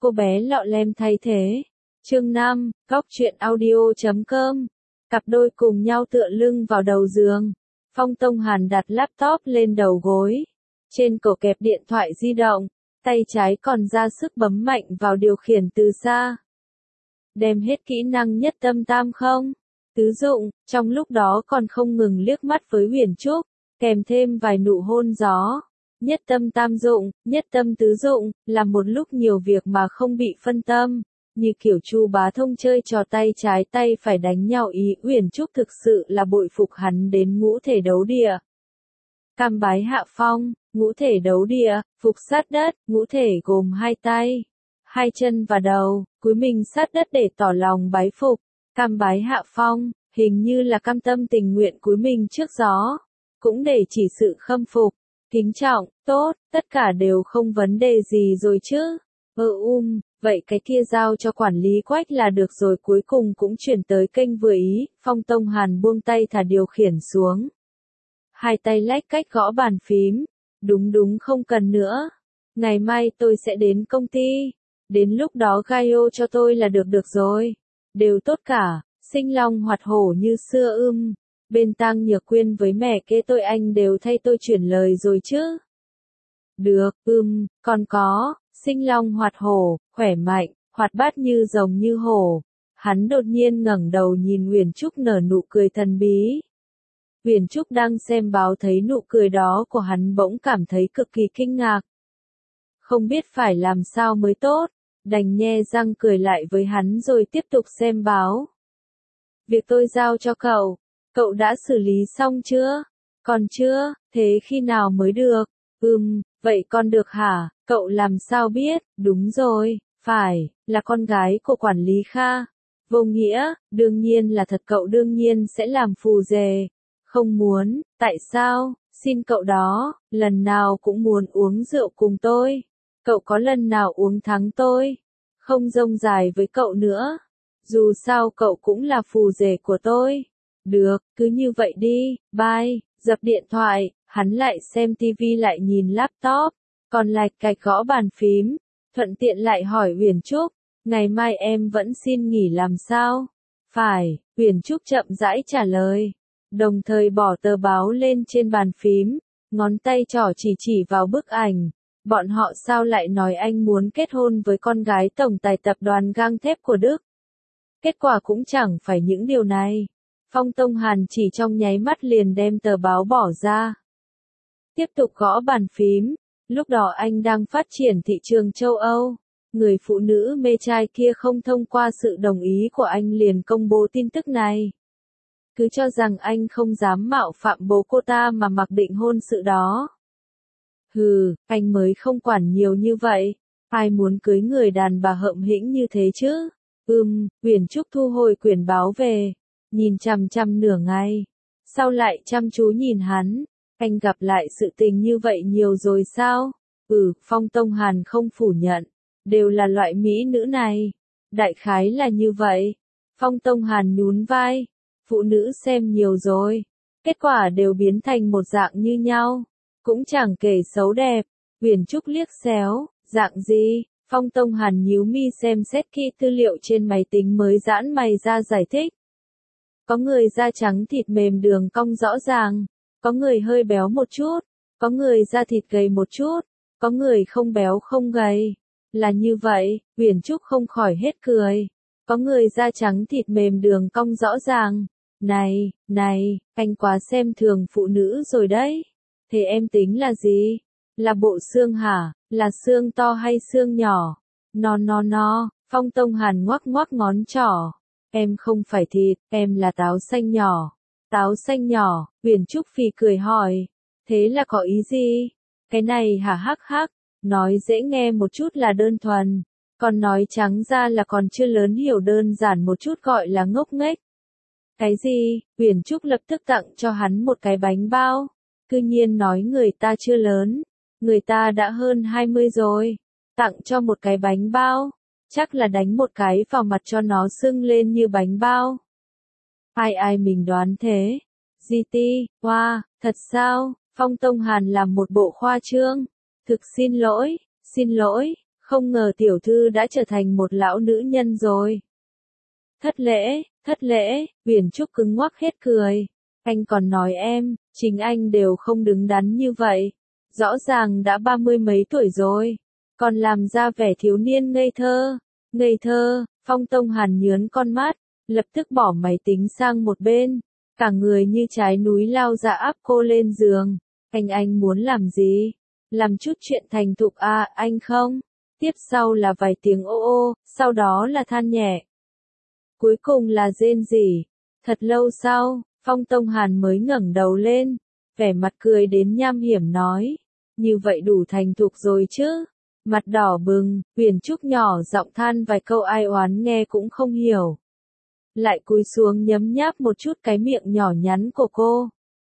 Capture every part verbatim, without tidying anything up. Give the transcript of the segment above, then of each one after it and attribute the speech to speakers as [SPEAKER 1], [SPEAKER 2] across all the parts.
[SPEAKER 1] cô bé lọ lem thay thế. Chương năm, góc truyện audio chấm com. Cặp đôi cùng nhau tựa lưng vào đầu giường. Phong Tông Hàn đặt laptop lên đầu gối. Trên cổ kẹp điện thoại di động, tay trái còn ra sức bấm mạnh vào điều khiển từ xa. Đem hết kỹ năng nhất tâm tam không? Tứ dụng, trong lúc đó còn không ngừng liếc mắt với Huyền Trúc, kèm thêm vài nụ hôn gió. Nhất tâm tam dụng, nhất tâm tứ dụng, làm một lúc nhiều việc mà không bị phân tâm, như kiểu Chu Bá Thông chơi trò tay trái tay phải đánh nhau ý. Huyền Trúc thực sự là bội phục hắn đến ngũ thể đấu địa. Cam bái hạ phong, ngũ thể đấu địa, phục sát đất, ngũ thể gồm hai tay, hai chân và đầu, cúi mình sát đất để tỏ lòng bái phục. Cam bái hạ phong, hình như là cam tâm tình nguyện cúi mình trước gió, cũng để chỉ sự khâm phục, kính trọng, tốt, tất cả đều không vấn đề gì rồi chứ. Ơ um, vậy cái kia giao cho quản lý Quách là được rồi. Cuối cùng cũng chuyển tới kênh vừa ý. Phong Tông Hàn buông tay thả điều khiển xuống. Hai tay lách cách gõ bàn phím. Đúng đúng, không cần nữa. Ngày mai tôi sẽ đến công ty. Đến lúc đó Gaio cho tôi là được được rồi. Đều tốt cả, sinh long hoạt hổ như xưa ưm. Bên Tang Nhược Quyên với mẹ kế tôi anh đều thay tôi chuyển lời rồi chứ. Được, ưm, còn có, sinh long hoạt hổ, khỏe mạnh, hoạt bát như rồng như hổ. Hắn đột nhiên ngẩng đầu nhìn Huyền Trúc nở nụ cười thần bí. Huyền Trúc đang xem báo thấy nụ cười đó của hắn bỗng cảm thấy cực kỳ kinh ngạc. Không biết phải làm sao mới tốt, đành nhe răng cười lại với hắn rồi tiếp tục xem báo. Việc tôi giao cho cậu, cậu đã xử lý xong chưa? Còn chưa, thế khi nào mới được? Ừm, vậy con được hả? Cậu làm sao biết? Đúng rồi, phải, là con gái của quản lý Kha. Vô nghĩa, đương nhiên là thật, cậu đương nhiên sẽ làm phù dề. Không muốn, tại sao? Xin cậu đó, lần nào cũng muốn uống rượu cùng tôi. Cậu có lần nào uống thắng tôi? Không rông dài với cậu nữa. Dù sao cậu cũng là phù rể của tôi. Được, cứ như vậy đi, bye. Dập điện thoại, hắn lại xem tivi lại nhìn laptop, còn lạch cạch gõ bàn phím, thuận tiện lại hỏi Huyền Trúc, ngày mai em vẫn xin nghỉ làm sao? Phải, Huyền Trúc chậm rãi trả lời, đồng thời bỏ tờ báo lên trên bàn phím, ngón tay trỏ chỉ chỉ vào bức ảnh. Bọn họ sao lại nói anh muốn kết hôn với con gái tổng tài tập đoàn gang thép của Đức? Kết quả cũng chẳng phải những điều này. Phong Tông Hàn chỉ trong nháy mắt liền đem tờ báo bỏ ra. Tiếp tục gõ bàn phím, lúc đó anh đang phát triển thị trường châu Âu. Người phụ nữ mê trai kia không thông qua sự đồng ý của anh liền công bố tin tức này. Cứ cho rằng anh không dám mạo phạm bố cô ta mà mặc định hôn sự đó. Hừ, anh mới không quản nhiều như vậy. Ai muốn cưới người đàn bà hợm hĩnh như thế chứ? Ừm, Huyền Trúc thu hồi quyển báo về, nhìn chằm chằm nửa ngày, sau lại chăm chú nhìn hắn. Anh gặp lại sự tình như vậy nhiều rồi sao? Ừ, Phong Tông Hàn không phủ nhận, đều là loại mỹ nữ này. Đại khái là như vậy. Phong Tông Hàn nhún vai, phụ nữ xem nhiều rồi, kết quả đều biến thành một dạng như nhau, cũng chẳng kể xấu đẹp. Huyền Trúc liếc xéo, dạng gì? Phong Tông Hàn nhíu mi xem xét kỹ tư liệu trên máy tính mới giãn mày ra giải thích. Có người da trắng thịt mềm đường cong rõ ràng, có người hơi béo một chút, có người da thịt gầy một chút, có người không béo không gầy. Là như vậy, Huyền Trúc không khỏi hết cười. Có người da trắng thịt mềm đường cong rõ ràng. Này, này, anh quá xem thường phụ nữ rồi đấy. Thế em tính là gì? Là bộ xương hả? Là xương to hay xương nhỏ? No no no, Phong Tông Hàn ngoắc ngoắc ngón trỏ. Em không phải thịt, em là táo xanh nhỏ. Táo xanh nhỏ, Huyền Trúc phì cười hỏi. Thế là có ý gì? Cái này hả? Hắc hắc, nói dễ nghe một chút là đơn thuần, còn nói trắng ra là còn chưa lớn hiểu đơn giản một chút gọi là ngốc nghếch. Cái gì? Huyền Trúc lập tức tặng cho hắn một cái bánh bao. Cư nhiên nói người ta chưa lớn, người ta đã hơn hai mươi rồi. Tặng cho một cái bánh bao, chắc là đánh một cái vào mặt cho nó sưng lên như bánh bao. Ai ai mình đoán thế. giê tê, wow, thật sao? Phong Tông Hàn làm một bộ khoa trương. Thực xin lỗi, xin lỗi, Không ngờ tiểu thư đã trở thành một lão nữ nhân rồi. Thất lễ, thất lễ, Huyền Trúc cứng ngoắc hết cười. Anh còn nói em, chính anh đều không đứng đắn như vậy. Rõ ràng đã ba mươi mấy tuổi rồi, còn làm ra vẻ thiếu niên ngây thơ. Ngây thơ, Phong Tông Hàn nhớn con mắt, lập tức bỏ máy tính sang một bên. Cả người như trái núi lao ra áp cô lên giường. Anh anh muốn làm gì? Làm chút chuyện thành thục à, anh không? Tiếp sau là vài tiếng ô ô, sau đó là than nhẹ. Cuối cùng là rên rỉ. Thật lâu sau, Phong Tông Hàn mới ngẩng đầu lên, vẻ mặt cười đến nham hiểm nói. Như vậy đủ thành thục rồi chứ? Mặt đỏ bừng, Huyền Trúc nhỏ giọng than vài câu ai oán nghe cũng không hiểu. Lại cúi xuống nhấm nháp một chút cái miệng nhỏ nhắn của cô.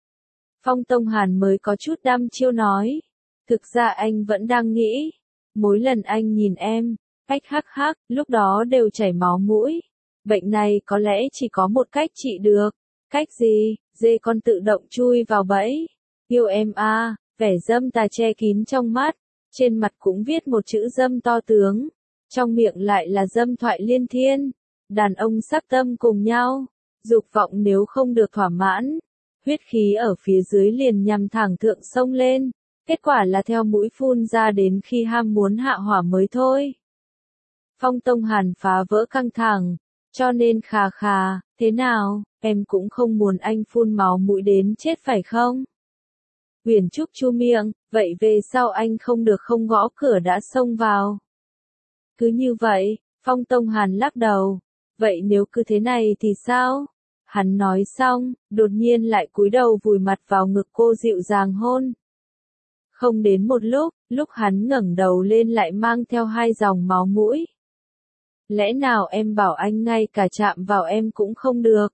[SPEAKER 1] Phong Tông Hàn mới có chút đăm chiêu nói. Thực ra anh vẫn đang nghĩ. Mỗi lần anh nhìn em, ách hắc hắc, lúc đó đều chảy máu mũi. Bệnh này có lẽ chỉ có một cách trị được. Cách gì? Dê con tự động chui vào bẫy. Yêu em à, vẻ dâm tà che kín trong mắt. Trên mặt cũng viết một chữ dâm to tướng. Trong miệng lại là dâm thoại liên thiên. Đàn ông sắc tâm cùng nhau. Dục vọng nếu không được thỏa mãn. Huyết khí ở phía dưới liền nhằm thẳng thượng sông lên. Kết quả là theo mũi phun ra đến khi ham muốn hạ hỏa mới thôi. Phong Tông Hàn phá vỡ căng thẳng. Cho nên khà khà, thế nào, em cũng không muốn anh phun máu mũi đến chết phải không? Huyền Trúc chu miệng, vậy về sau anh không được không gõ cửa đã xông vào. Cứ như vậy, Phong Tông Hàn lắc đầu. Vậy nếu cứ thế này thì sao? Hắn nói xong, đột nhiên lại cúi đầu vùi mặt vào ngực cô dịu dàng hôn. Không đến một lúc, lúc hắn ngẩng đầu lên lại mang theo hai dòng máu mũi. Lẽ nào em bảo anh ngay cả chạm vào em cũng không được?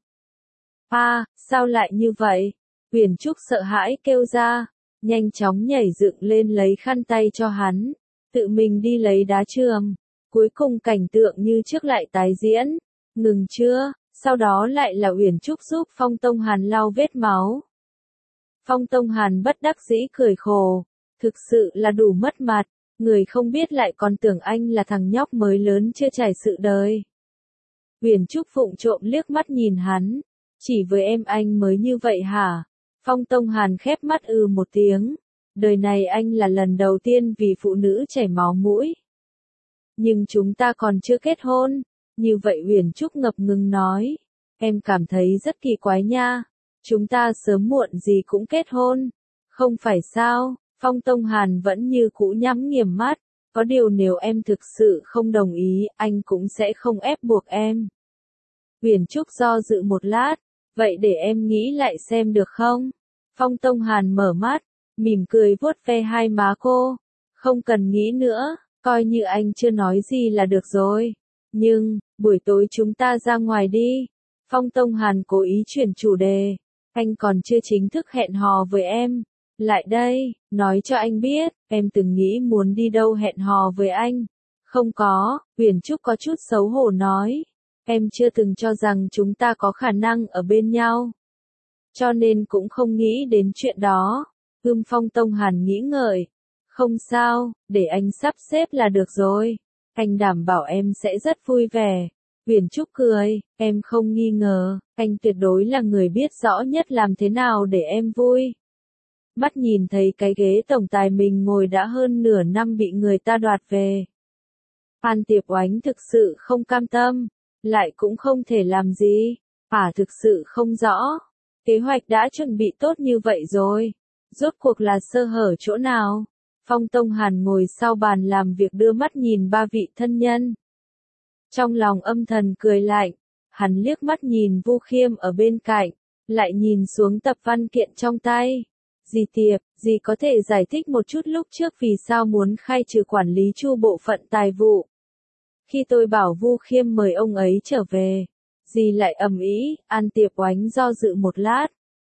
[SPEAKER 1] À, sao lại như vậy? Huyền Trúc sợ hãi kêu ra, nhanh chóng nhảy dựng lên lấy khăn tay cho hắn, tự mình đi lấy đá chườm. Cuối cùng cảnh tượng như trước lại tái diễn. Ngừng chưa? Sau đó lại là Huyền Trúc giúp Phong Tông Hàn lau vết máu. Phong Tông Hàn bất đắc dĩ cười khổ, thực sự là đủ mất mặt. Người không biết lại còn tưởng anh là thằng nhóc mới lớn chưa trải sự đời. Huyền Trúc phụng trộm liếc mắt nhìn hắn. Chỉ với em anh mới như vậy hả? Phong Tông Hàn khép mắt ừ một tiếng. Đời này anh là lần đầu tiên vì phụ nữ chảy máu mũi. Nhưng chúng ta còn chưa kết hôn. Như vậy Huyền Trúc ngập ngừng nói. Em cảm thấy rất kỳ quái nha. Chúng ta sớm muộn gì cũng kết hôn. Không phải sao? Phong Tông Hàn vẫn như cũ nhắm nghiền mắt. Có điều nếu em thực sự không đồng ý, anh cũng sẽ không ép buộc em. Huyền Trúc do dự một lát. Vậy để em nghĩ lại xem được không? Phong Tông Hàn mở mắt, mỉm cười vuốt ve hai má cô. Không cần nghĩ nữa, coi như anh chưa nói gì là được rồi. Nhưng, buổi tối chúng ta ra ngoài đi. Phong Tông Hàn cố ý chuyển chủ đề. Anh còn chưa chính thức hẹn hò với em. Lại đây, nói cho anh biết, em từng nghĩ muốn đi đâu hẹn hò với anh. Không có, Huyền Trúc có chút xấu hổ nói. Em chưa từng cho rằng chúng ta có khả năng ở bên nhau. Cho nên cũng không nghĩ đến chuyện đó. Hương Phong Tông Hàn nghĩ ngợi. Không sao, để anh sắp xếp là được rồi. Anh đảm bảo em sẽ rất vui vẻ. Huyền Trúc cười, em không nghi ngờ, anh tuyệt đối là người biết rõ nhất làm thế nào để em vui. Mắt nhìn thấy cái ghế tổng tài mình ngồi đã hơn nửa năm bị người ta đoạt về. Phan Tiệp Oánh thực sự không cam tâm, lại cũng không thể làm gì. À thực sự không rõ. Kế hoạch đã chuẩn bị tốt như vậy rồi. Rốt cuộc là sơ hở chỗ nào? Phong Tông Hàn ngồi sau bàn làm việc đưa mắt nhìn ba vị thân nhân. Trong lòng âm thầm cười lạnh, hắn liếc mắt nhìn Vu Khiêm ở bên cạnh, lại nhìn xuống tập văn kiện trong tay. Dì Tiệp, dì có thể giải thích một chút lúc trước vì sao muốn khai trừ quản lý Chu bộ phận tài vụ. Khi tôi bảo Vu Khiêm mời ông ấy trở về, dì lại ầm ĩ. An Tiệp Oánh do dự một lát.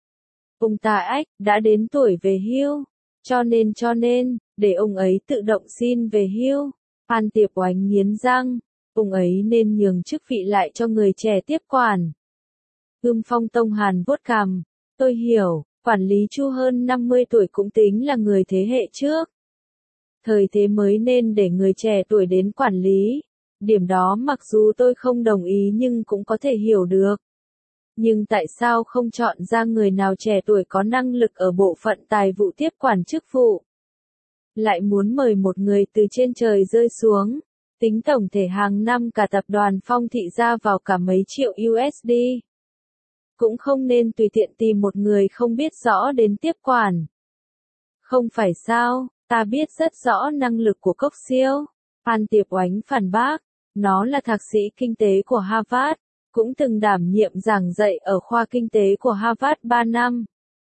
[SPEAKER 1] Ông ta ách, đã đến tuổi về hưu, cho nên cho nên, để ông ấy tự động xin về hưu. An Tiệp Oánh nghiến răng, ông ấy nên nhường chức vị lại cho người trẻ tiếp quản. Hương Phong Tông Hàn vuốt cằm, tôi hiểu, quản lý Chu hơn năm mươi tuổi cũng tính là người thế hệ trước. Thời thế mới nên để người trẻ tuổi đến quản lý. Điểm đó mặc dù tôi không đồng ý nhưng cũng có thể hiểu được. Nhưng tại sao không chọn ra người nào trẻ tuổi có năng lực ở bộ phận tài vụ tiếp quản chức vụ? Lại muốn mời một người từ trên trời rơi xuống. Tính tổng thể hàng năm cả tập đoàn Phong Thị ra vào cả mấy triệu u ét đê. Cũng không nên tùy tiện tìm một người không biết rõ đến tiếp quản. Không phải sao, ta biết rất rõ năng lực của Cốc Siêu. Phan Tiệp Oánh phản bác, nó là thạc sĩ kinh tế của Harvard, cũng từng đảm nhiệm giảng dạy ở khoa kinh tế của Harvard ba năm.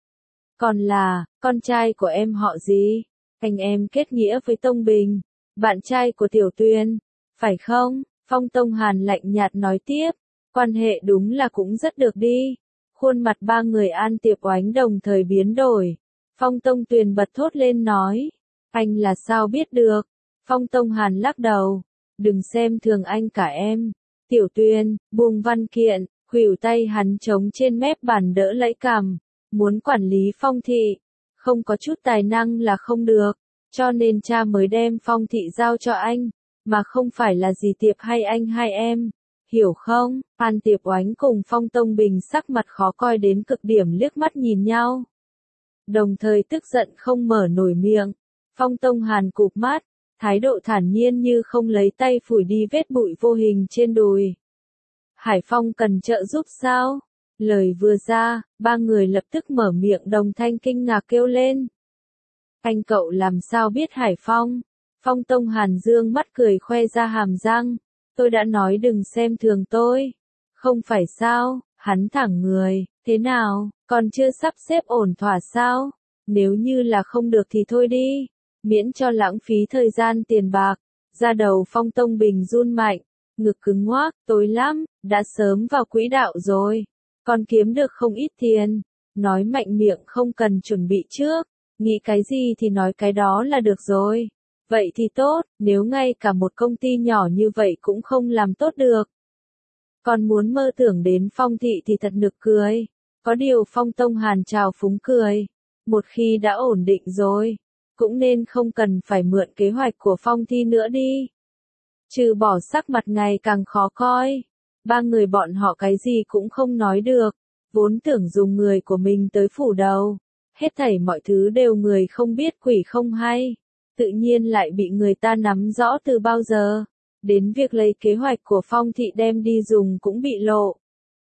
[SPEAKER 1] Còn là, con trai của em họ gì? Anh em kết nghĩa với Tông Bình, bạn trai của Tiểu Tuyền, phải không? Phong Tông Hàn lạnh nhạt nói tiếp, quan hệ đúng là cũng rất được đi. Khuôn mặt ba người An Tiệp Oánh đồng thời biến đổi. Phong Tông Tuyền bật thốt lên nói, anh là sao biết được? Phong Tông Hàn lắc đầu, đừng xem thường anh cả em. Tiểu Tuyền, buông văn kiện, khuỷu tay hắn trống trên mép bàn đỡ lấy cằm, muốn quản lý Phong Thị, không có chút tài năng là không được, cho nên cha mới đem Phong Thị giao cho anh, mà không phải là gì Tiệp hay anh hai em, hiểu không? Phan Tiệp Oánh cùng Phong Tông Bình sắc mặt khó coi đến cực điểm liếc mắt nhìn nhau. Đồng thời tức giận không mở nổi miệng. Phong Tông Hàn cụp mắt, thái độ thản nhiên như không lấy tay phủi đi vết bụi vô hình trên đùi. Hải Phong cần trợ giúp sao? Lời vừa ra, ba người lập tức mở miệng đồng thanh kinh ngạc kêu lên. Anh cậu làm sao biết Hải Phong? Phong Tông Hàn dương mắt cười khoe ra hàm răng. Tôi đã nói đừng xem thường tôi. Không phải sao, hắn thẳng người, thế nào, còn chưa sắp xếp ổn thỏa sao? Nếu như là không được thì thôi đi, miễn cho lãng phí thời gian tiền bạc. Ra đầu Phong Tông Bình run mạnh, ngực cứng ngoác, tối lắm, đã sớm vào quỹ đạo rồi. Còn kiếm được không ít tiền, nói mạnh miệng không cần chuẩn bị trước, nghĩ cái gì thì nói cái đó là được rồi. Vậy thì tốt, nếu ngay cả một công ty nhỏ như vậy cũng không làm tốt được. Còn muốn mơ tưởng đến Phong Thị thì thật nực cười. Có điều Phong Tông Hàn trào phúng cười. Một khi đã ổn định rồi, cũng nên không cần phải mượn kế hoạch của Phong Thị nữa đi. Trừ bỏ sắc mặt ngày càng khó coi. Ba người bọn họ cái gì cũng không nói được. Vốn tưởng dùng người của mình tới phủ đầu. Hết thảy mọi thứ đều người không biết quỷ không hay. Tự nhiên lại bị người ta nắm rõ từ bao giờ. Đến việc lấy kế hoạch của Phong Thị đem đi dùng cũng bị lộ.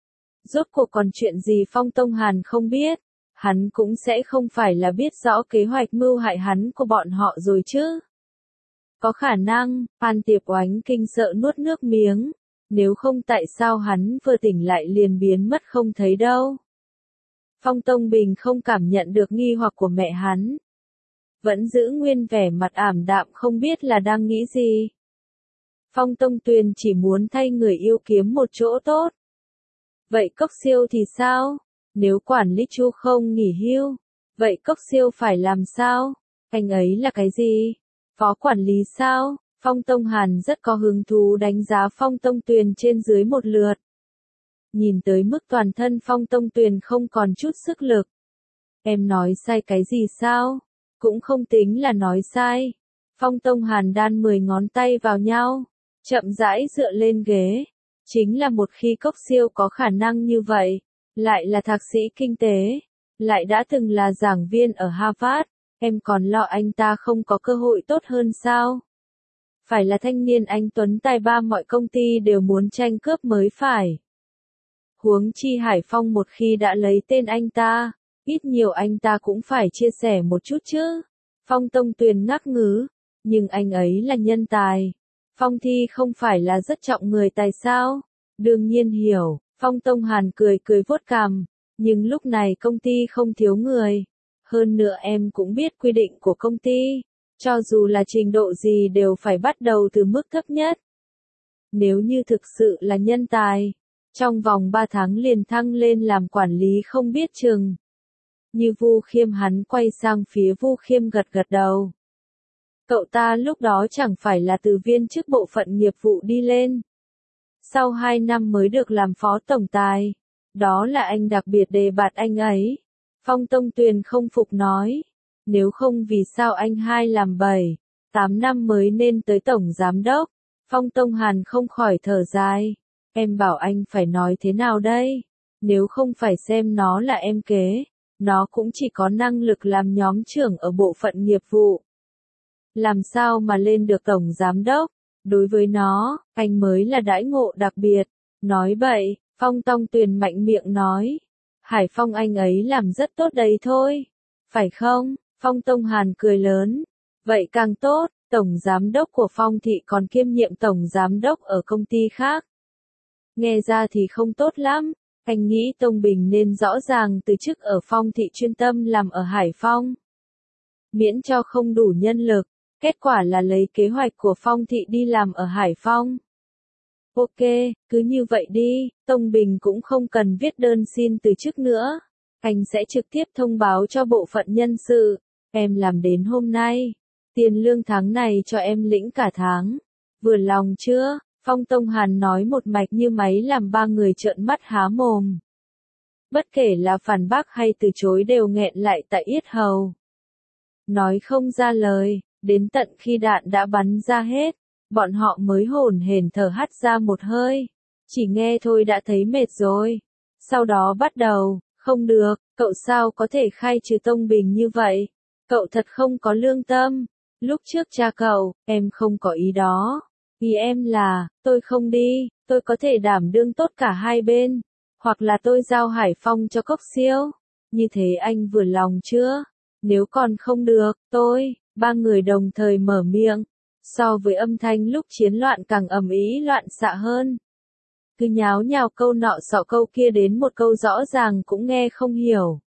[SPEAKER 1] Rốt cuộc còn chuyện gì Phong Tông Hàn không biết, hắn cũng sẽ không phải là biết rõ kế hoạch mưu hại hắn của bọn họ rồi chứ. Có khả năng, Phan Tiệp Oánh kinh sợ nuốt nước miếng, nếu không tại sao hắn vừa tỉnh lại liền biến mất không thấy đâu. Phong Tông Bình không cảm nhận được nghi hoặc của mẹ hắn. Vẫn giữ nguyên vẻ mặt ảm đạm không biết là đang nghĩ gì. Phong Tông Tuyền chỉ muốn thay người yêu kiếm một chỗ tốt. Vậy Cốc Siêu thì sao? Nếu quản lý Chu không nghỉ hưu, vậy Cốc Siêu phải làm sao? Anh ấy là cái gì? Phó quản lý sao? Phong Tông Hàn rất có hứng thú đánh giá Phong Tông Tuyền trên dưới một lượt. Nhìn tới mức toàn thân Phong Tông Tuyền không còn chút sức lực. Em nói sai cái gì sao? Cũng không tính là nói sai. Phong Tông Hàn đan mười ngón tay vào nhau, chậm rãi dựa lên ghế. Chính là một khi Cốc Siêu có khả năng như vậy, lại là thạc sĩ kinh tế, lại đã từng là giảng viên ở Harvard, em còn lo anh ta không có cơ hội tốt hơn sao? Phải là thanh niên anh tuấn tài ba mọi công ty đều muốn tranh cướp mới phải. Huống chi Hải Phong một khi đã lấy tên anh ta, ít nhiều anh ta cũng phải chia sẻ một chút chứ. Phong Tông Tuyền ngắc ngứ, nhưng anh ấy là nhân tài. Phong Thi không phải là rất trọng người tài sao? Đương nhiên hiểu, Phong Tông Hàn cười cười vuốt cằm, nhưng lúc này công ty không thiếu người. Hơn nữa em cũng biết quy định của công ty, cho dù là trình độ gì đều phải bắt đầu từ mức thấp nhất. Nếu như thực sự là nhân tài, trong vòng ba tháng liền thăng lên làm quản lý không biết chừng. Như Vu Khiêm hắn quay sang phía Vu Khiêm gật gật đầu. Cậu ta lúc đó chẳng phải là từ viên chức bộ phận nghiệp vụ đi lên. Sau hai năm mới được làm phó tổng tài. Đó là anh đặc biệt đề bạt anh ấy. Phong Tông Tuyền không phục nói. Nếu không vì sao anh hai làm bảy, tám năm mới nên tới tổng giám đốc. Phong Tông Hàn không khỏi thở dài. Em bảo anh phải nói thế nào đây? Nếu không phải xem nó là em kế, nó cũng chỉ có năng lực làm nhóm trưởng ở bộ phận nghiệp vụ. Làm sao mà lên được tổng giám đốc? Đối với nó, anh mới là đãi ngộ đặc biệt. Nói bậy, Phong Tông Tuyền mạnh miệng nói. Hải Phong anh ấy làm rất tốt đấy thôi. Phải không? Phong Tông Hàn cười lớn. Vậy càng tốt, tổng giám đốc của Phong Thị còn kiêm nhiệm tổng giám đốc ở công ty khác. Nghe ra thì không tốt lắm. Anh nghĩ Tông Bình nên rõ ràng từ chức ở Phong Thị chuyên tâm làm ở Hải Phong. Miễn cho không đủ nhân lực. Kết quả là lấy kế hoạch của Phong Thị đi làm ở Hải Phong. Ok, cứ như vậy đi, Tông Bình cũng không cần viết đơn xin từ chức nữa. Anh sẽ trực tiếp thông báo cho bộ phận nhân sự. Em làm đến hôm nay. Tiền lương tháng này cho em lĩnh cả tháng. Vừa lòng chưa? Phong Tông Hàn nói một mạch như máy làm ba người trợn mắt há mồm. Bất kể là phản bác hay từ chối đều nghẹn lại tại yết hầu. Nói không ra lời, đến tận khi đạn đã bắn ra hết, bọn họ mới hổn hển thở hắt ra một hơi. Chỉ nghe thôi đã thấy mệt rồi. Sau đó bắt đầu, không được, cậu sao có thể khai trừ Tông Bình như vậy? Cậu thật không có lương tâm. Lúc trước cha cậu, em không có ý đó. Ý em là, tôi không đi, tôi có thể đảm đương tốt cả hai bên. Hoặc là tôi giao Hải Phong cho Cốc Siêu. Như thế anh vừa lòng chưa? Nếu còn không được, tôi, ba người đồng thời mở miệng. So với âm thanh lúc chiến loạn càng ầm ĩ loạn xạ hơn. Cứ nháo nhào câu nọ xọ câu kia đến một câu rõ ràng cũng nghe không hiểu.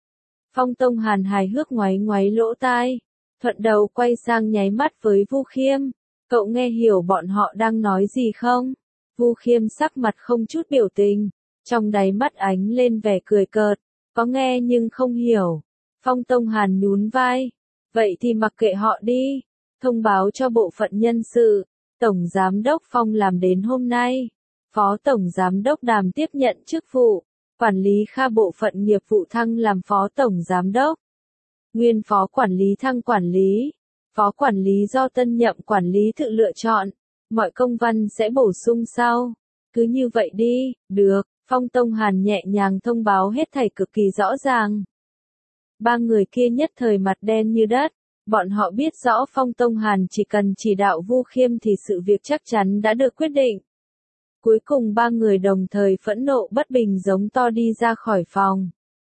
[SPEAKER 1] Phong Tông Hàn hài hước ngoáy ngoáy lỗ tai. Thuận đầu quay sang nháy mắt với Vu Khiêm. Cậu nghe hiểu bọn họ đang nói gì không? Vu Khiêm sắc mặt không chút biểu tình. Trong đáy mắt ánh lên vẻ cười cợt. Có nghe nhưng không hiểu. Phong Tông Hàn nhún vai. Vậy thì mặc kệ họ đi. Thông báo cho bộ phận nhân sự. Tổng Giám đốc Phong làm đến hôm nay. Phó Tổng Giám đốc Đàm tiếp nhận chức vụ. Quản lý Kha bộ phận nghiệp vụ thăng làm Phó Tổng Giám đốc. Nguyên Phó Quản lý thăng quản lý. Phó Quản lý do tân nhậm quản lý tự lựa chọn. Mọi công văn sẽ bổ sung sau. Cứ như vậy đi, được. Phong Tông Hàn nhẹ nhàng thông báo hết thảy cực kỳ rõ ràng. Ba người kia nhất thời mặt đen như đất. Bọn họ biết rõ Phong Tông Hàn chỉ cần chỉ đạo Vu Khiêm thì sự việc chắc chắn đã được quyết định. Cuối cùng ba người đồng thời phẫn nộ bất bình giống to đi ra khỏi phòng.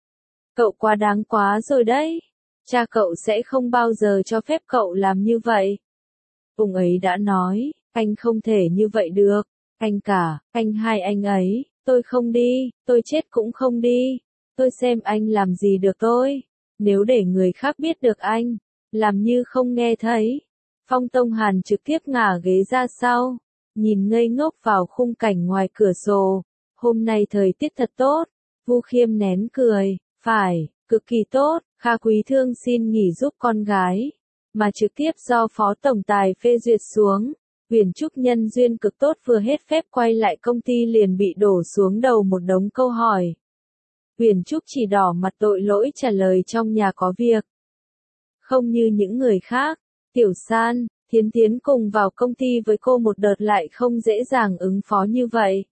[SPEAKER 1] Cậu quá đáng quá rồi đấy. Cha cậu sẽ không bao giờ cho phép cậu làm như vậy. Ông ấy đã nói, anh không thể như vậy được. Anh cả, anh hai anh ấy, tôi không đi, tôi chết cũng không đi. Tôi xem anh làm gì được tôi. Nếu để người khác biết được anh, làm như không nghe thấy. Phong Tông Hàn trực tiếp ngả ghế ra sau, nhìn ngây ngốc vào khung cảnh ngoài cửa sổ. Hôm nay thời tiết thật tốt. Vu Khiêm nén cười, phải, cực kỳ tốt. Kha Quý Thương xin nghỉ giúp con gái, mà trực tiếp do Phó Tổng Tài phê duyệt xuống. Huyền Trúc nhân duyên cực tốt vừa hết phép quay lại công ty liền bị đổ xuống đầu một đống câu hỏi. Huyền Trúc chỉ đỏ mặt tội lỗi trả lời trong nhà có việc. Không như những người khác, Tiểu San, Thiến Thiến cùng vào công ty với cô một đợt lại không dễ dàng ứng phó như vậy.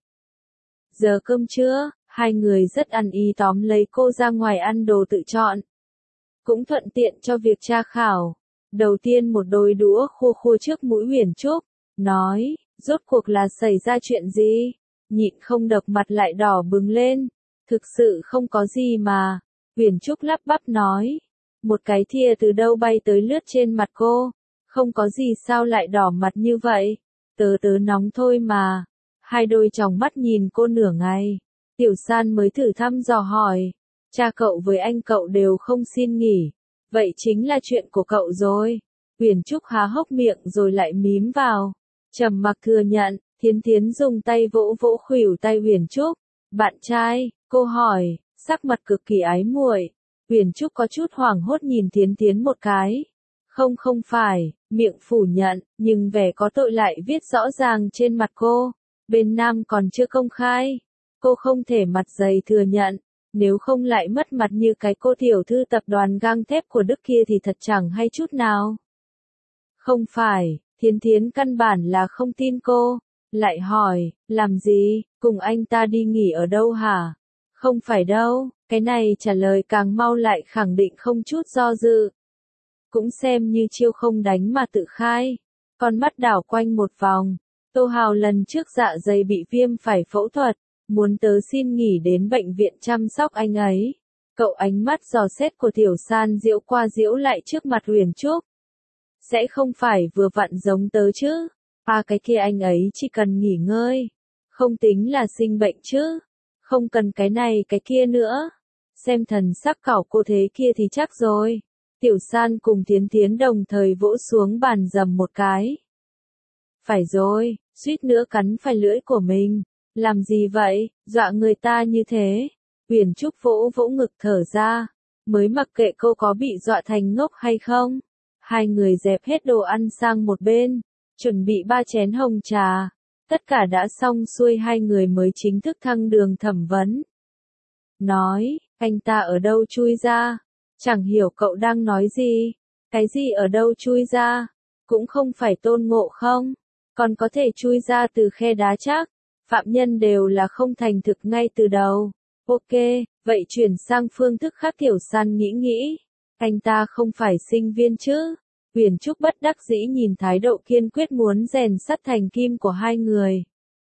[SPEAKER 1] Giờ cơm trưa, hai người rất ăn ý tóm lấy cô ra ngoài ăn đồ tự chọn. Cũng thuận tiện cho việc tra khảo. Đầu tiên một đôi đũa khua khua trước mũi Huyền Trúc, nói, rốt cuộc là xảy ra chuyện gì? Nhịn không được mặt lại đỏ bừng lên. Thực sự không có gì mà. Huyền Trúc lắp bắp nói. Một cái thìa từ đâu bay tới lướt trên mặt cô. Không có gì sao lại đỏ mặt như vậy. Tớ tớ nóng thôi mà. Hai đôi tròng mắt nhìn cô nửa ngày. Tiểu San mới thử thăm dò hỏi. Cha cậu với anh cậu đều không xin nghỉ. Vậy chính là chuyện của cậu rồi. Huyền Trúc há hốc miệng rồi lại mím vào. Trầm mặc thừa nhận. Thiến Thiến dùng tay vỗ vỗ khuỷu tay Huyền Trúc. Bạn trai, cô hỏi, sắc mặt cực kỳ ái muội. Huyền Trúc có chút hoảng hốt nhìn Thiến Thiến một cái. Không không phải, miệng phủ nhận, nhưng vẻ có tội lại viết rõ ràng trên mặt cô. Bên nam còn chưa công khai. Cô không thể mặt dày thừa nhận. Nếu không lại mất mặt như cái cô tiểu thư tập đoàn gang thép của Đức kia thì thật chẳng hay chút nào. Không phải, Thiến Thiến căn bản là không tin cô, lại hỏi, làm gì, cùng anh ta đi nghỉ ở đâu hả? Không phải đâu, cái này trả lời càng mau lại khẳng định không chút do dự. Cũng xem như chiêu không đánh mà tự khai. Con mắt đảo quanh một vòng, Tô Hào lần trước dạ dày bị viêm phải phẫu thuật, muốn tớ xin nghỉ đến bệnh viện chăm sóc anh ấy. Cậu ánh mắt dò xét của Tiểu San diễu qua diễu lại trước mặt Huyền Trúc. Sẽ không phải vừa vặn giống tớ chứ? À cái kia anh ấy chỉ cần nghỉ ngơi, không tính là sinh bệnh chứ, không cần cái này cái kia nữa. Xem thần sắc cảo cô thế kia thì chắc rồi. Tiểu San cùng Thiến Thiến đồng thời vỗ xuống bàn dầm một cái. Phải rồi, suýt nữa cắn phải lưỡi của mình. Làm gì vậy, dọa người ta như thế. Huyền Trúc vỗ vỗ ngực thở ra, mới mặc kệ cô có bị dọa thành ngốc hay không. Hai người dẹp hết đồ ăn sang một bên, chuẩn bị ba chén hồng trà. Tất cả đã xong xuôi, hai người mới chính thức thăng đường thẩm vấn. Nói, anh ta ở đâu chui ra? Chẳng hiểu cậu đang nói gì. Cái gì ở đâu chui ra? Cũng không phải Tôn Ngộ không? Còn có thể chui ra từ khe đá chắc. Phạm nhân đều là không thành thực ngay từ đầu. Ok, vậy chuyển sang phương thức khác. Tiểu San nghĩ nghĩ. Anh ta không phải sinh viên chứ? Huyền Trúc bất đắc dĩ nhìn thái độ kiên quyết muốn rèn sắt thành kim của hai người.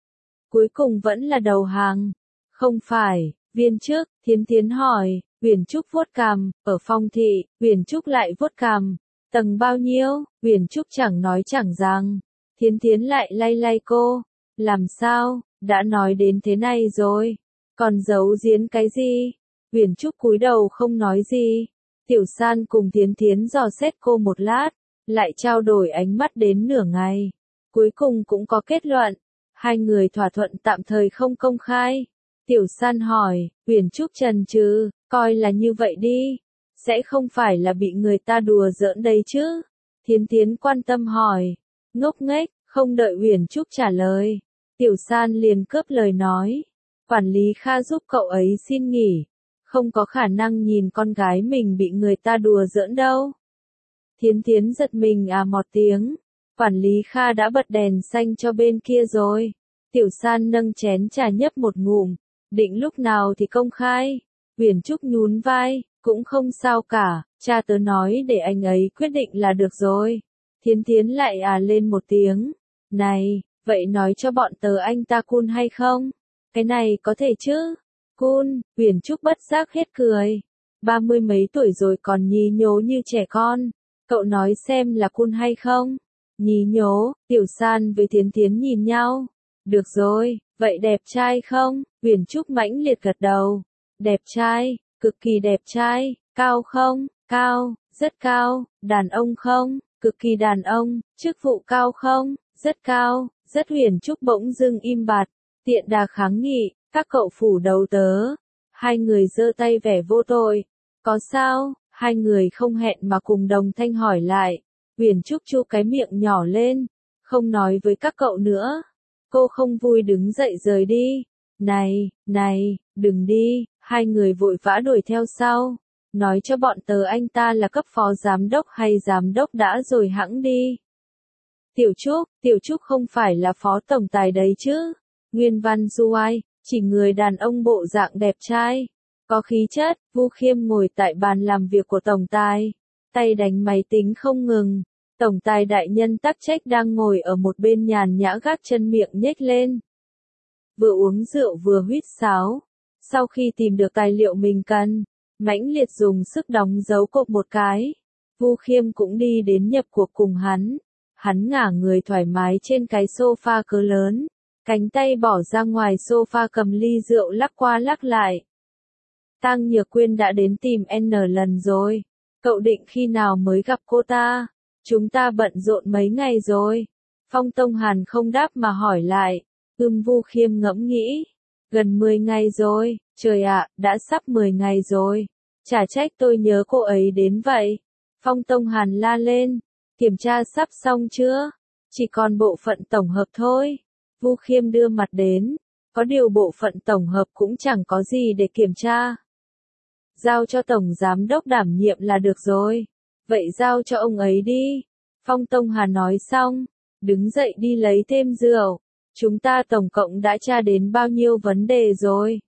[SPEAKER 1] Cuối cùng vẫn là đầu hàng. Không phải, viên trước, Thiến Thiến hỏi. Huyền Trúc vuốt cằm, ở Phong thị, Huyền Trúc lại vuốt cằm. Tầng bao nhiêu? Huyền Trúc chẳng nói chẳng rằng. Thiến Thiến lại lay lay cô. Làm sao, đã nói đến thế này rồi. Còn giấu giếm cái gì? Huyền Trúc cúi đầu không nói gì. Tiểu San cùng Thiến Thiến dò xét cô một lát, lại trao đổi ánh mắt đến nửa ngày. Cuối cùng cũng có kết luận. Hai người thỏa thuận tạm thời không công khai. Tiểu San hỏi, Huyền Trúc chần chừ, coi là như vậy đi. Sẽ không phải là bị người ta đùa giỡn đấy chứ? Thiến Thiến quan tâm hỏi. Ngốc nghếch, không đợi Huyền Trúc trả lời. Tiểu San liền cướp lời nói. Quản lý Kha giúp cậu ấy xin nghỉ. Không có khả năng nhìn con gái mình bị người ta đùa giỡn đâu. Thiến Thiến giật mình à một tiếng. Quản lý Kha đã bật đèn xanh cho bên kia rồi. Tiểu San nâng chén trà nhấp một ngụm. Định lúc nào thì công khai. Huyền Trúc nhún vai, cũng không sao cả, cha tớ nói để anh ấy quyết định là được rồi. Thiến Thiến lại à lên một tiếng. Này, vậy nói cho bọn tớ anh ta cool hay không? Cái này có thể chứ? Cool, Huyền Trúc bất giác hết cười. Ba mươi mấy tuổi rồi còn nhí nhố như trẻ con. Cậu nói xem là cool hay không? Nhí nhố, Tiểu San với Thiến Thiến nhìn nhau. Được rồi, vậy đẹp trai không? Huyền Trúc mãnh liệt gật đầu. Đẹp trai, cực kỳ đẹp trai. Cao không? Cao, rất cao. Đàn ông không? Cực kỳ đàn ông. Chức vụ cao không? Rất cao, rất. Huyền Trúc bỗng dưng im bặt. Tiện đà kháng nghị, các cậu phủ đầu tớ. Hai người giơ tay vẻ vô tội. Có sao? Hai người không hẹn mà cùng đồng thanh hỏi lại. Huyền Trúc chu cái miệng nhỏ lên. Không nói với các cậu nữa. Cô không vui đứng dậy rời đi. Này, này, đừng đi. Hai người vội vã đuổi theo sau. Nói cho bọn tớ anh ta là cấp phó giám đốc hay giám đốc đã rồi hẵng đi. Tiểu Trúc, Tiểu Trúc không phải là phó tổng tài đấy chứ. Nguyên Văn Du ai, chỉ người đàn ông bộ dạng đẹp trai. Có khí chất. Vu Khiêm ngồi tại bàn làm việc của tổng tài. Tay đánh máy tính không ngừng. Tổng tài đại nhân tắc trách đang ngồi ở một bên nhàn nhã gác chân miệng nhếch lên. Vừa uống rượu vừa huýt sáo. Sau khi tìm được tài liệu mình cần, mãnh liệt dùng sức đóng dấu cộp một cái. Vu Khiêm cũng đi đến nhập cuộc cùng hắn. Hắn ngả người thoải mái trên cái sofa cỡ lớn. Cánh tay bỏ ra ngoài sofa cầm ly rượu lắc qua lắc lại. Tang Nhược Quyên đã đến tìm N lần rồi. Cậu định khi nào mới gặp cô ta? Chúng ta bận rộn mấy ngày rồi. Phong Tông Hàn không đáp mà hỏi lại. Ưm Vu Khiêm ngẫm nghĩ. Gần mười ngày rồi, trời ạ, đã sắp mười ngày rồi. Chả trách tôi nhớ cô ấy đến vậy. Phong Tông Hàn la lên. Kiểm tra sắp xong chưa? Chỉ còn bộ phận tổng hợp thôi. Vu Khiêm đưa mặt đến. Có điều bộ phận tổng hợp cũng chẳng có gì để kiểm tra. Giao cho tổng giám đốc đảm nhiệm là được rồi. Vậy giao cho ông ấy đi. Phong Tông Hàn nói xong, đứng dậy đi lấy thêm rượu. Chúng ta tổng cộng đã tra đến bao nhiêu vấn đề rồi?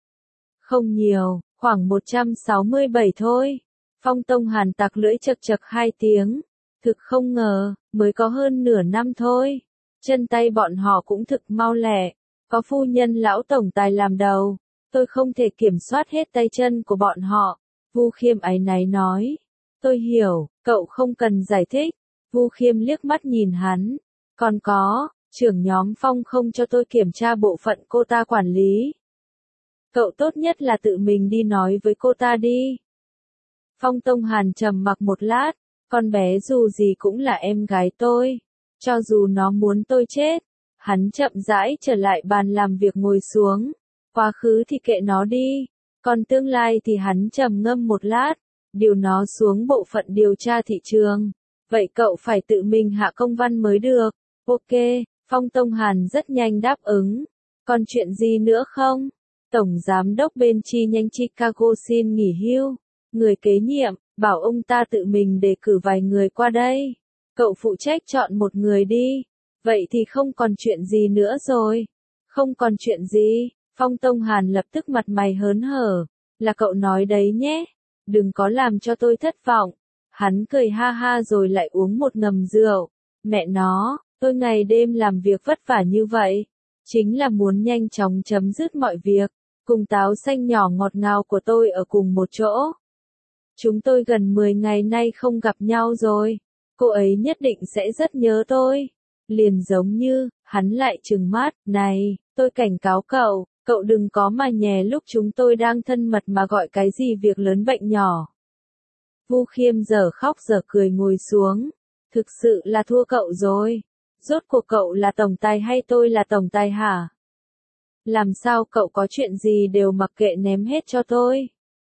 [SPEAKER 1] Không nhiều, khoảng một trăm sáu mươi bảy thôi. Phong Tông Hàn tặc lưỡi chật chật hai tiếng. Thực không ngờ, mới có hơn nửa năm thôi. Chân tay bọn họ cũng thực mau lẹ. Có phu nhân lão tổng tài làm đầu. Tôi không thể kiểm soát hết tay chân của bọn họ. Vu Khiêm áy náy nói. Tôi hiểu, cậu không cần giải thích. Vu Khiêm liếc mắt nhìn hắn. Còn có, trưởng nhóm Phong không cho tôi kiểm tra bộ phận cô ta quản lý. Cậu tốt nhất là tự mình đi nói với cô ta đi. Phong Tông Hàn trầm mặc một lát. Con bé dù gì cũng là em gái tôi. Cho dù nó muốn tôi chết. Hắn chậm rãi trở lại bàn làm việc ngồi xuống. Quá khứ thì kệ nó đi. Còn tương lai thì hắn trầm ngâm một lát. Điều nó xuống bộ phận điều tra thị trường. Vậy cậu phải tự mình hạ công văn mới được. Ok, Phong Tông Hàn rất nhanh đáp ứng. Còn chuyện gì nữa không? Tổng giám đốc bên chi nhánh Chicago xin nghỉ hưu. Người kế nhiệm, bảo ông ta tự mình đề cử vài người qua đây. Cậu phụ trách chọn một người đi. Vậy thì không còn chuyện gì nữa rồi. Không còn chuyện gì. Phong Tông Hàn lập tức mặt mày hớn hở. Là cậu nói đấy nhé. Đừng có làm cho tôi thất vọng. Hắn cười ha ha rồi lại uống một ngầm rượu. Mẹ nó, tôi ngày đêm làm việc vất vả như vậy. Chính là muốn nhanh chóng chấm dứt mọi việc. Cùng táo xanh nhỏ ngọt ngào của tôi ở cùng một chỗ. Chúng tôi gần mười ngày nay không gặp nhau rồi. Cô ấy nhất định sẽ rất nhớ tôi. Liền giống như, hắn lại trừng mắt. Này, tôi cảnh cáo cậu, cậu đừng có mà nhè lúc chúng tôi đang thân mật mà gọi cái gì việc lớn bệnh nhỏ. Vu Khiêm giờ khóc giờ cười ngồi xuống. Thực sự là thua cậu rồi. Rốt cuộc cậu là tổng tài hay tôi là tổng tài hả? Làm sao cậu có chuyện gì đều mặc kệ ném hết cho tôi?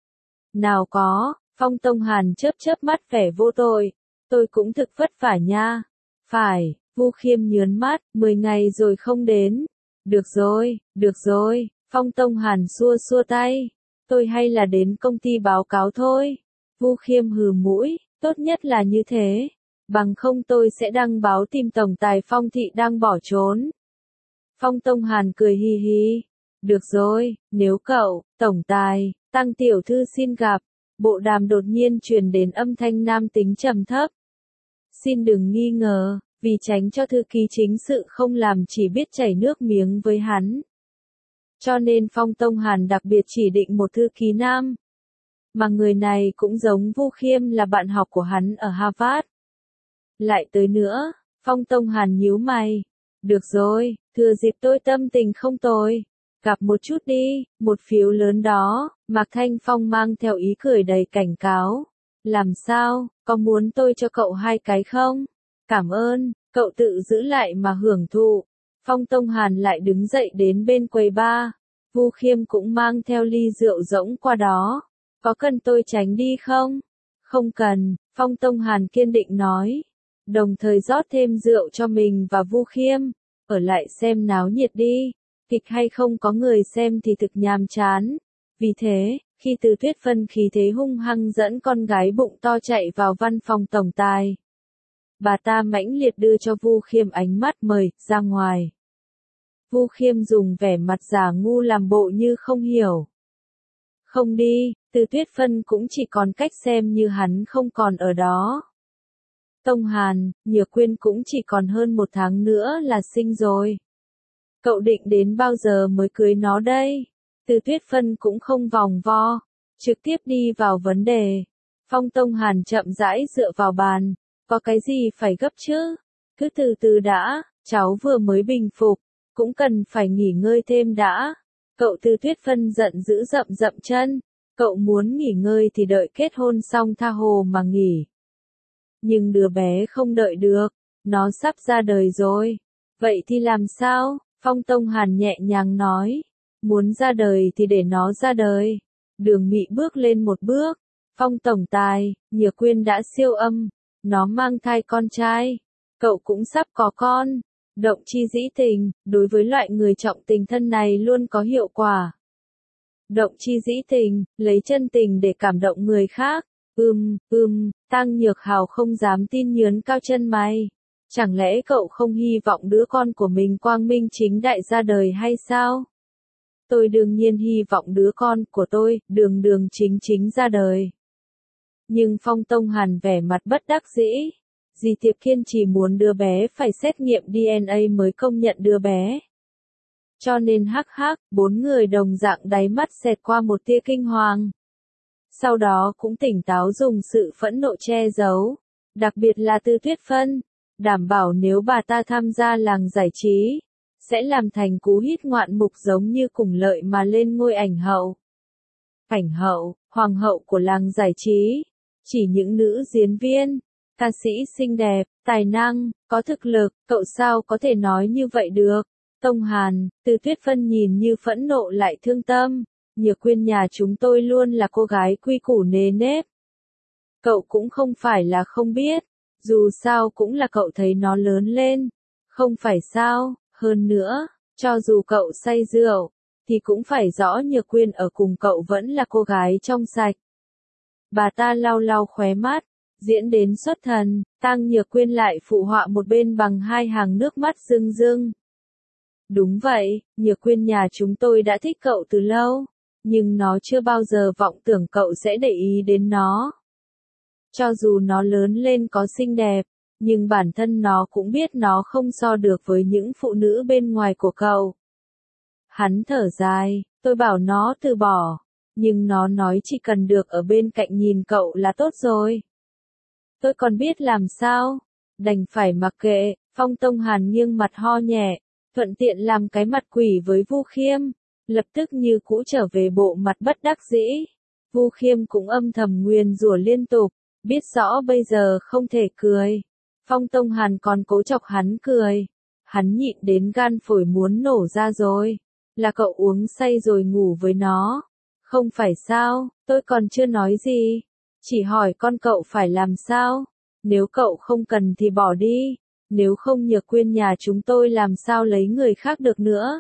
[SPEAKER 1] Nào có, Phong Tông Hàn chớp chớp mắt vẻ vô tội. Tôi cũng thực vất vả nha. Phải, Vu Khiêm nhớn mắt, mười ngày rồi không đến. Được rồi, được rồi, Phong Tông Hàn xua xua tay. Tôi hay là đến công ty báo cáo thôi. Vu Khiêm hừ mũi, tốt nhất là như thế. Bằng không tôi sẽ đăng báo tìm tổng tài Phong thị đang bỏ trốn. Phong Tông Hàn cười hi hi. Được rồi, nếu cậu, tổng tài, Tăng tiểu thư xin gặp. Bộ đàm đột nhiên truyền đến âm thanh nam tính trầm thấp. Xin đừng nghi ngờ, vì tránh cho thư ký chính sự không làm chỉ biết chảy nước miếng với hắn. Cho nên Phong Tông Hàn đặc biệt chỉ định một thư ký nam. Mà người này cũng giống Vu Khiêm là bạn học của hắn ở Harvard. Lại tới nữa, Phong Tông Hàn nhíu mày. Được rồi, thừa dịp tôi tâm tình không tồi. Gặp một chút đi, một phiếu lớn đó. Mạc Thanh Phong mang theo ý cười đầy cảnh cáo. Làm sao, có muốn tôi cho cậu hai cái không? Cảm ơn, cậu tự giữ lại mà hưởng thụ. Phong Tông Hàn lại đứng dậy đến bên quầy bar. Vu Khiêm cũng mang theo ly rượu rỗng qua đó. Có cần tôi tránh đi không? Không cần, Phong Tông Hàn kiên định nói. Đồng thời rót thêm rượu cho mình và Vu Khiêm. Ở lại xem náo nhiệt đi. Kịch hay không có người xem thì thực nhàm chán. Vì thế, khi Từ Tuyết Vân khí thế hung hăng dẫn con gái bụng to chạy vào văn phòng tổng tài. Bà ta mãnh liệt đưa cho Vu Khiêm ánh mắt mời, ra ngoài. Vu Khiêm dùng vẻ mặt giả ngu làm bộ như không hiểu. Không đi, Từ Tuyết Vân cũng chỉ còn cách xem như hắn không còn ở đó. Tông Hàn, Nhược Quyên cũng chỉ còn hơn một tháng nữa là sinh rồi. Cậu định đến bao giờ mới cưới nó đây? Từ Tuyết Vân cũng không vòng vo, trực tiếp đi vào vấn đề. Phong Tông Hàn chậm rãi dựa vào bàn, có cái gì phải gấp chứ? Cứ từ từ đã, cháu vừa mới bình phục, cũng cần phải nghỉ ngơi thêm đã. Cậu Từ Tuyết Vân giận dữ dậm dậm chân, cậu muốn nghỉ ngơi thì đợi kết hôn xong tha hồ mà nghỉ. Nhưng đứa bé không đợi được, nó sắp ra đời rồi. Vậy thì làm sao? Phong Tông Hàn nhẹ nhàng nói. Muốn ra đời thì để nó ra đời. Đường Mị bước lên một bước. Phong tổng tài, Nhược Quyên đã siêu âm. Nó mang thai con trai. Cậu cũng sắp có con. Động chi dĩ tình, đối với loại người trọng tình thân này luôn có hiệu quả. Động chi dĩ tình, lấy chân tình để cảm động người khác. Ừm, ừm, Tăng Nhược Hào không dám tin nhớn cao chân mày. Chẳng lẽ cậu không hy vọng đứa con của mình quang minh chính đại ra đời hay sao? Tôi đương nhiên hy vọng đứa con của tôi, đường đường chính chính ra đời. Nhưng Phong Tông Hàn vẻ mặt bất đắc dĩ. Dì Tiệp kiên trì muốn đứa bé phải xét nghiệm đê en a mới công nhận đứa bé. Cho nên hắc hắc, bốn người đồng dạng đáy mắt xẹt qua một tia kinh hoàng. Sau đó cũng tỉnh táo dùng sự phẫn nộ che giấu. Đặc biệt là Tư Tuyết Phân. Đảm bảo nếu bà ta tham gia làng giải trí, sẽ làm thành cú hít ngoạn mục giống như cùng lợi mà lên ngôi ảnh hậu. Ảnh hậu, hoàng hậu của làng giải trí. Chỉ những nữ diễn viên, ca sĩ xinh đẹp, tài năng, có thực lực, cậu sao có thể nói như vậy được? Tông Hàn, Từ Tuyết Phân nhìn như phẫn nộ lại thương tâm. Nhược Quyên nhà chúng tôi luôn là cô gái quy củ nề nếp. Cậu cũng không phải là không biết. Dù sao cũng là cậu thấy nó lớn lên. Không phải sao, hơn nữa, cho dù cậu say rượu, thì cũng phải rõ Nhược Quyên ở cùng cậu vẫn là cô gái trong sạch. Bà ta lau lau khóe mắt, diễn đến xuất thần, Tang Nhược Quyên lại phụ họa một bên bằng hai hàng nước mắt rưng rưng. Đúng vậy, Nhược Quyên nhà chúng tôi đã thích cậu từ lâu, nhưng nó chưa bao giờ vọng tưởng cậu sẽ để ý đến nó. Cho dù nó lớn lên có xinh đẹp, nhưng bản thân nó cũng biết nó không so được với những phụ nữ bên ngoài của cậu. Hắn thở dài, tôi bảo nó từ bỏ, nhưng nó nói chỉ cần được ở bên cạnh nhìn cậu là tốt rồi. Tôi còn biết làm sao, đành phải mặc kệ. Phong Tông Hàn nghiêng mặt ho nhẹ, thuận tiện làm cái mặt quỷ với Vu Khiêm, lập tức như cũ trở về bộ mặt bất đắc dĩ. Vu Khiêm cũng âm thầm nguyền rủa liên tục, biết rõ bây giờ không thể cười. Phong Tông Hàn còn cố chọc hắn cười. Hắn nhịn đến gan phổi muốn nổ ra rồi. Là cậu uống say rồi ngủ với nó. Không phải sao, tôi còn chưa nói gì. Chỉ hỏi con cậu phải làm sao. Nếu cậu không cần thì bỏ đi. Nếu không Nhược Quyên nhà chúng tôi làm sao lấy người khác được nữa.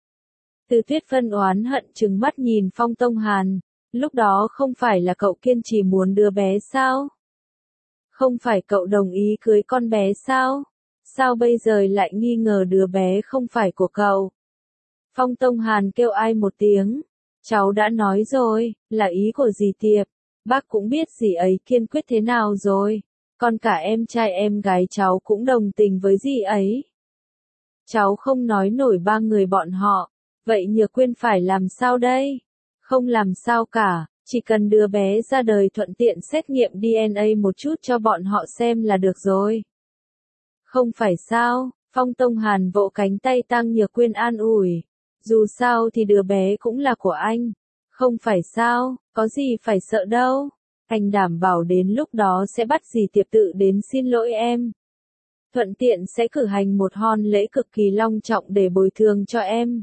[SPEAKER 1] Từ Tuyết Phân oán hận trừng mắt nhìn Phong Tông Hàn. Lúc đó không phải là cậu kiên trì muốn đưa bé sao? Không phải cậu đồng ý cưới con bé sao? Sao bây giờ lại nghi ngờ đứa bé không phải của cậu? Phong Tông Hàn kêu ai một tiếng. Cháu đã nói rồi, là ý của dì Tiệp. Bác cũng biết dì ấy kiên quyết thế nào rồi. Còn cả em trai em gái cháu cũng đồng tình với dì ấy. Cháu không nói nổi ba người bọn họ. Vậy Nhược Quyên phải làm sao đây? Không làm sao cả, chỉ cần đứa bé ra đời thuận tiện xét nghiệm đê en a một chút cho bọn họ xem là được rồi. Không phải sao, Phong Tông Hàn vỗ cánh tay Tang Nhược Quyên an ủi. Dù sao thì đứa bé cũng là của anh. Không phải sao, có gì phải sợ đâu. Anh đảm bảo đến lúc đó sẽ bắt dì Tiệp tự đến xin lỗi em. Thuận tiện sẽ cử hành một hôn lễ cực kỳ long trọng để bồi thường cho em.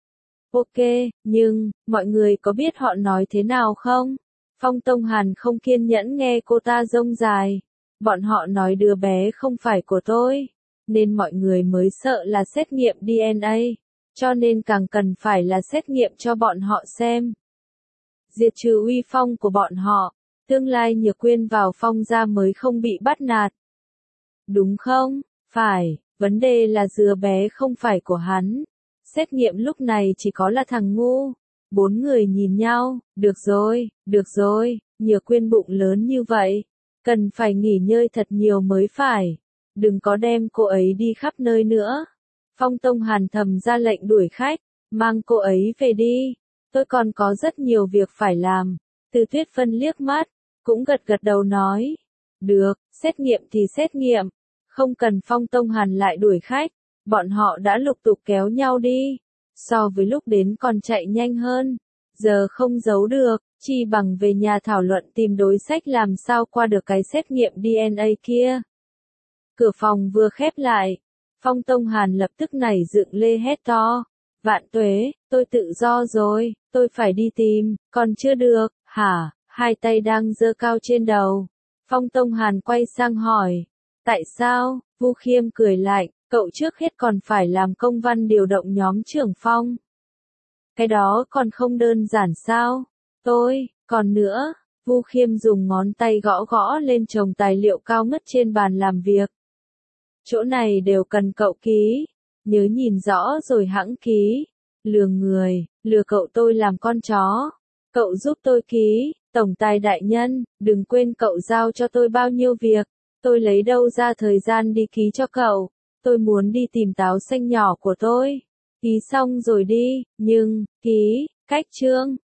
[SPEAKER 1] Ok, nhưng, mọi người có biết họ nói thế nào không? Phong Tông Hàn không kiên nhẫn nghe cô ta rông dài. Bọn họ nói đứa bé không phải của tôi, nên mọi người mới sợ là xét nghiệm đê en a, cho nên càng cần phải là xét nghiệm cho bọn họ xem. Diệt trừ uy phong của bọn họ, tương lai Nhược Quyên vào Phong gia mới không bị bắt nạt. Đúng không? Phải, vấn đề là đứa bé không phải của hắn. Xét nghiệm lúc này chỉ có là thằng ngu. Bốn người nhìn nhau, được rồi, được rồi, Nhược Quyên bụng lớn như vậy. Cần phải nghỉ ngơi thật nhiều mới phải. Đừng có đem cô ấy đi khắp nơi nữa. Phong Tông Hàn thầm ra lệnh đuổi khách, mang cô ấy về đi. Tôi còn có rất nhiều việc phải làm. Từ Tuyết Phân liếc mắt, cũng gật gật đầu nói. Được, xét nghiệm thì xét nghiệm. Không cần Phong Tông Hàn lại đuổi khách. Bọn họ đã lục tục kéo nhau đi. So với lúc đến còn chạy nhanh hơn. Giờ không giấu được, chi bằng về nhà thảo luận tìm đối sách làm sao qua được cái xét nghiệm đê en a kia. Cửa phòng vừa khép lại. Phong Tông Hàn lập tức nảy dựng lê hét to. Vạn tuế, tôi tự do rồi, tôi phải đi tìm, còn chưa được, hả? Hai tay đang giơ cao trên đầu. Phong Tông Hàn quay sang hỏi. Tại sao? Vu Khiêm cười lạnh. Cậu trước hết còn phải làm công văn điều động nhóm trưởng Phong. Cái đó còn không đơn giản sao? Tôi, còn nữa, Vu Khiêm dùng ngón tay gõ gõ lên chồng tài liệu cao ngất trên bàn làm việc. Chỗ này đều cần cậu ký, nhớ nhìn rõ rồi hẵng ký. Lừa người, lừa cậu tôi làm con chó. Cậu giúp tôi ký, tổng tài đại nhân, đừng quên cậu giao cho tôi bao nhiêu việc. Tôi lấy đâu ra thời gian đi ký cho cậu. Tôi muốn đi tìm táo xanh nhỏ của tôi. Ký xong rồi đi, nhưng, ký, cách chương.